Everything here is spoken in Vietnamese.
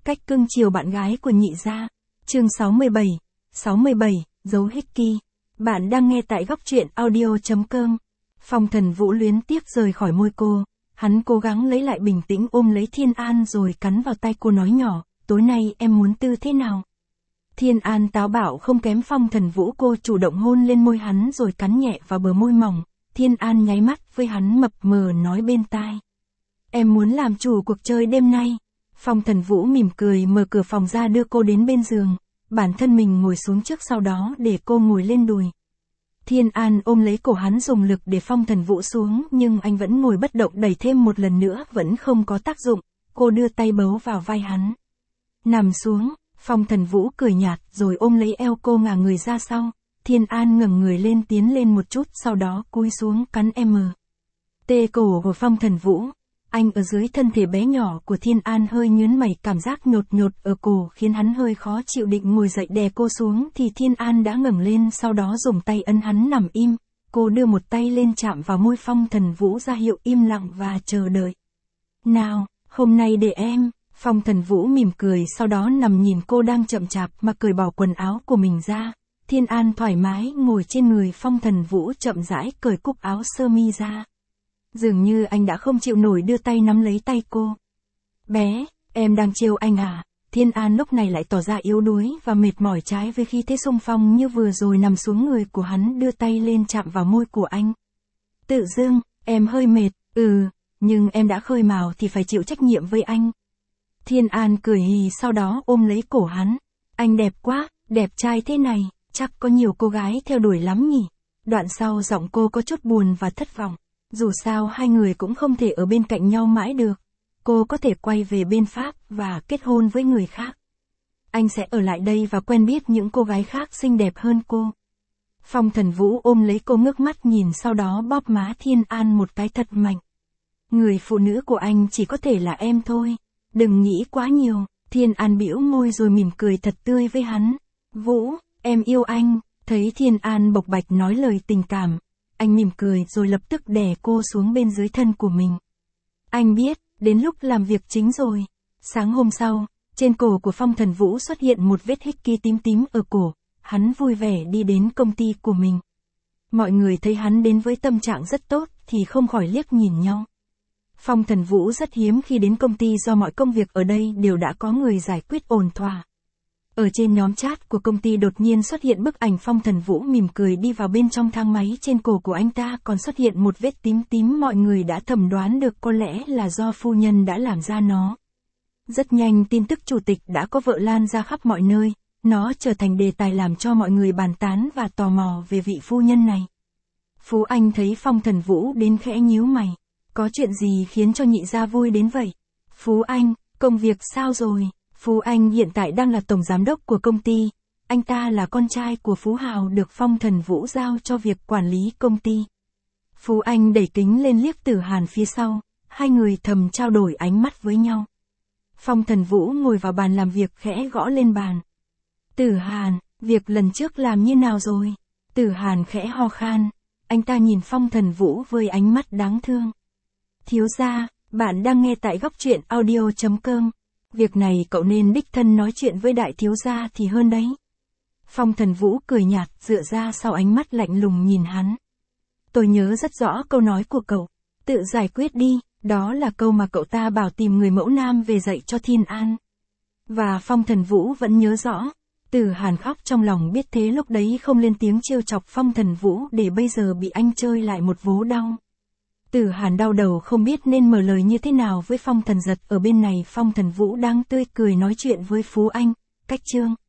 Cách cưng chiều bạn gái của nhị gia. Chương 67, dấu Hickey. Bạn đang nghe tại góc truyện audio.com. Phong Thần Vũ luyến tiếc rời khỏi môi cô, hắn cố gắng lấy lại bình tĩnh ôm lấy Thiên An rồi cắn vào tay cô nói nhỏ, tối nay em muốn tư thế nào? Thiên An táo bạo không kém Phong Thần Vũ, cô chủ động hôn lên môi hắn rồi cắn nhẹ vào bờ môi mỏng. Thiên An nháy mắt với hắn mập mờ nói bên tai. Em muốn làm chủ cuộc chơi đêm nay. Phong Thần Vũ mỉm cười mở cửa phòng ra đưa cô đến bên giường, bản thân mình ngồi xuống trước sau đó để cô ngồi lên đùi. Thiên An ôm lấy cổ hắn dùng lực để Phong Thần Vũ xuống nhưng anh vẫn ngồi bất động, đẩy thêm một lần nữa vẫn không có tác dụng, cô đưa tay bấu vào vai hắn. Nằm xuống, Phong Thần Vũ cười nhạt rồi ôm lấy eo cô ngả người ra sau. Thiên An ngẩng người lên tiến lên một chút sau đó cúi xuống cắn tê cổ của Phong Thần Vũ. Anh ở dưới thân thể bé nhỏ của Thiên An hơi nhướng mày, cảm giác nhột nhột ở cổ khiến hắn hơi khó chịu, định ngồi dậy đè cô xuống thì Thiên An đã ngẩng lên sau đó dùng tay ấn hắn nằm im. Cô đưa một tay lên chạm vào môi Phong Thần Vũ ra hiệu im lặng và chờ đợi. Nào, hôm nay để em. Phong Thần Vũ mỉm cười sau đó nằm nhìn cô đang chậm chạp mà cởi bỏ quần áo của mình ra. Thiên An thoải mái ngồi trên người Phong Thần Vũ chậm rãi cởi cúc áo sơ mi ra. Dường như anh đã không chịu nổi đưa tay nắm lấy tay cô. Bé, em đang trêu anh à? Thiên An lúc này lại tỏ ra yếu đuối và mệt mỏi trái với khí thế xung phong như vừa rồi, nằm xuống người của hắn đưa tay lên chạm vào môi của anh. Tự dưng, em hơi mệt, nhưng em đã khơi mào thì phải chịu trách nhiệm với anh. Thiên An cười hì sau đó ôm lấy cổ hắn. Anh đẹp quá, đẹp trai thế này, chắc có nhiều cô gái theo đuổi lắm nhỉ? Đoạn sau giọng cô có chút buồn và thất vọng. Dù sao hai người cũng không thể ở bên cạnh nhau mãi được. Cô có thể quay về bên Pháp và kết hôn với người khác. Anh sẽ ở lại đây và quen biết những cô gái khác xinh đẹp hơn cô. Phong Thần Vũ ôm lấy cô ngước mắt nhìn sau đó bóp má Thiên An một cái thật mạnh. Người phụ nữ của anh chỉ có thể là em thôi. Đừng nghĩ quá nhiều. Thiên An bĩu môi rồi mỉm cười thật tươi với hắn. Vũ, em yêu anh. Thấy Thiên An bộc bạch nói lời tình cảm, anh mỉm cười rồi lập tức đè cô xuống bên dưới thân của mình. Anh biết, đến lúc làm việc chính rồi. Sáng hôm sau, trên cổ của Phong Thần Vũ xuất hiện một vết Hickey tím tím ở cổ. Hắn vui vẻ đi đến công ty của mình. Mọi người thấy hắn đến với tâm trạng rất tốt thì không khỏi liếc nhìn nhau. Phong Thần Vũ rất hiếm khi đến công ty do mọi công việc ở đây đều đã có người giải quyết ổn thỏa. Ở trên nhóm chat của công ty đột nhiên xuất hiện bức ảnh Phong Thần Vũ mỉm cười đi vào bên trong thang máy, trên cổ của anh ta còn xuất hiện một vết tím tím, mọi người đã thẩm đoán được có lẽ là do phu nhân đã làm ra nó. Rất nhanh tin tức chủ tịch đã có vợ lan ra khắp mọi nơi, nó trở thành đề tài làm cho mọi người bàn tán và tò mò về vị phu nhân này. Phú Anh thấy Phong Thần Vũ đến khẽ nhíu mày. Có chuyện gì khiến cho nhị gia vui đến vậy? Phú Anh, công việc sao rồi? Phú Anh hiện tại đang là tổng giám đốc của công ty. Anh ta là con trai của Phú Hào được Phong Thần Vũ giao cho việc quản lý công ty. Phú Anh đẩy kính lên liếc Tử Hàn phía sau. Hai người thầm trao đổi ánh mắt với nhau. Phong Thần Vũ ngồi vào bàn làm việc khẽ gõ lên bàn. Tử Hàn, việc lần trước làm như nào rồi? Tử Hàn khẽ ho khan. Anh ta nhìn Phong Thần Vũ với ánh mắt đáng thương. Thiếu gia, bạn đang nghe tại góc truyện audio.com. Việc này cậu nên đích thân nói chuyện với đại thiếu gia thì hơn đấy. Phong Thần Vũ cười nhạt dựa ra sau, ánh mắt lạnh lùng nhìn hắn. Tôi nhớ rất rõ câu nói của cậu. Tự giải quyết đi, đó là câu mà cậu ta bảo tìm người mẫu nam về dạy cho Thiên An. Và Phong Thần Vũ vẫn nhớ rõ. Tử Hàn khóc trong lòng, biết thế lúc đấy không lên tiếng trêu chọc Phong Thần Vũ để bây giờ bị anh chơi lại một vố đau. Tử Hàn đau đầu không biết nên mở lời như thế nào với Phong Thần Giật. Ở bên này Phong Thần Vũ đang tươi cười nói chuyện với Phú Anh. Cách chương